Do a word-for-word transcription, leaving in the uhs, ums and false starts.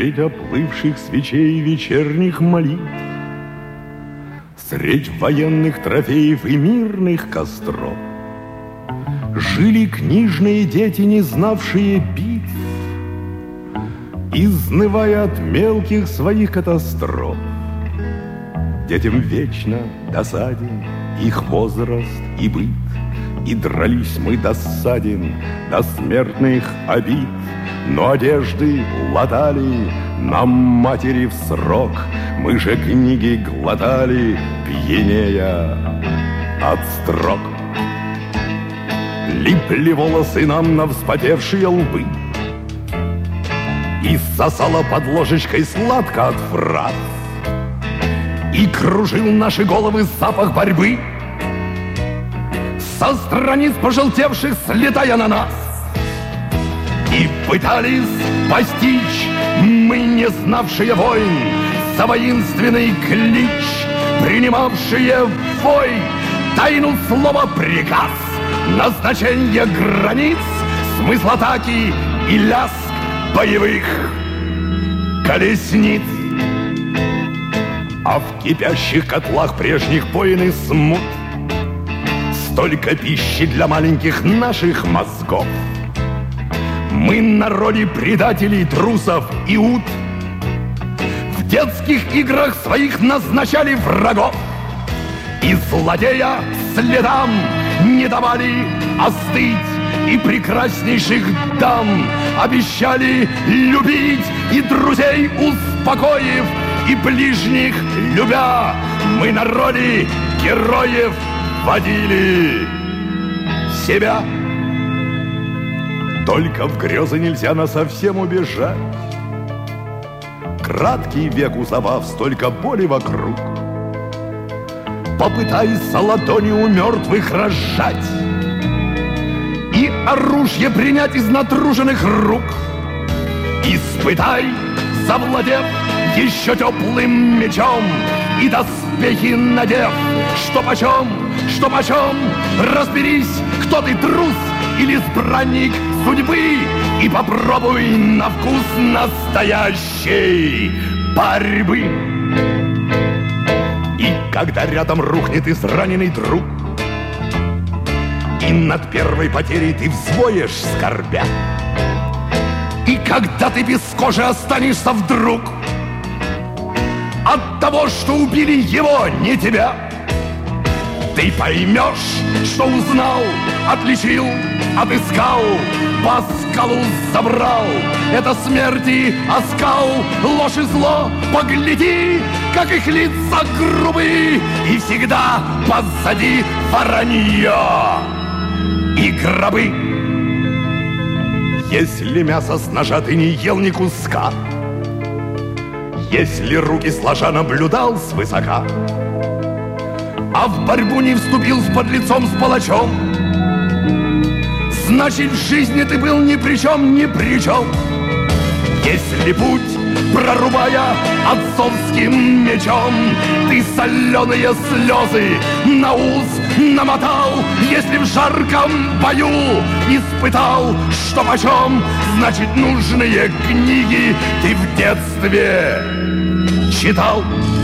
Средь оплывших свечей вечерних молитв, средь военных трофеев и мирных костров жили книжные дети, не знавшие битв, изнывая от мелких своих катастроф. Детям вечно досаден их возраст и быт, и дрались мы досаден до смертных обид. Но одежды латали нам матери в срок, мы же книги глотали, пьянея от строк. Липли волосы нам на вспотевшие лбы, и сосала под ложечкой сладко от фраз, и кружил наши головы запах борьбы, со страниц пожелтевших слетая на нас. И пытались постичь мы, не знавшие войн, за воинственный клич, принимавшие вой, тайну слова приказ, назначение границ, смысл атаки и лязг боевых колесниц. А в кипящих котлах прежних войн и смут столько пищи для маленьких наших мозгов. Мы на роли предателей, трусов и ут в детских играх своих назначали врагов, и злодея следам не давали остыть, и прекраснейших дам обещали любить, и друзей успокоив, и ближних любя, мы на роли героев водили себя. Только в грезы нельзя насовсем убежать. Краткий век у забав, столько боли вокруг. Попытайся ладони у мертвых разжать и оружие принять из натруженных рук. Испытай, завладев еще теплым мечом, и доспехи надев, что почем, что почем, разберись, кто ты, трус или избранник судьбы, и попробуй на вкус настоящей борьбы. И когда рядом рухнет израненный друг, и над первой потерей ты взвоешь скорбя, и когда ты без кожи останешься вдруг от того, что убили его, не тебя, ты поймешь, что узнал, отличил, отыскал, по скалу забрал. Это смерти оскал, ложь и зло, погляди, как их лица грубые, и всегда позади воронье и гробы. Если мясо с ножа ты не ел ни куска, если руки сложа наблюдал свысока, а в борьбу не вступил с подлецом, с палачом, значит, в жизни ты был ни при чем, ни при чем. Если путь, прорубая отцовским мечом, ты соленые слезы на ус намотал, если в жарком бою испытал, что почем, значит, нужные книги ты в детстве читал.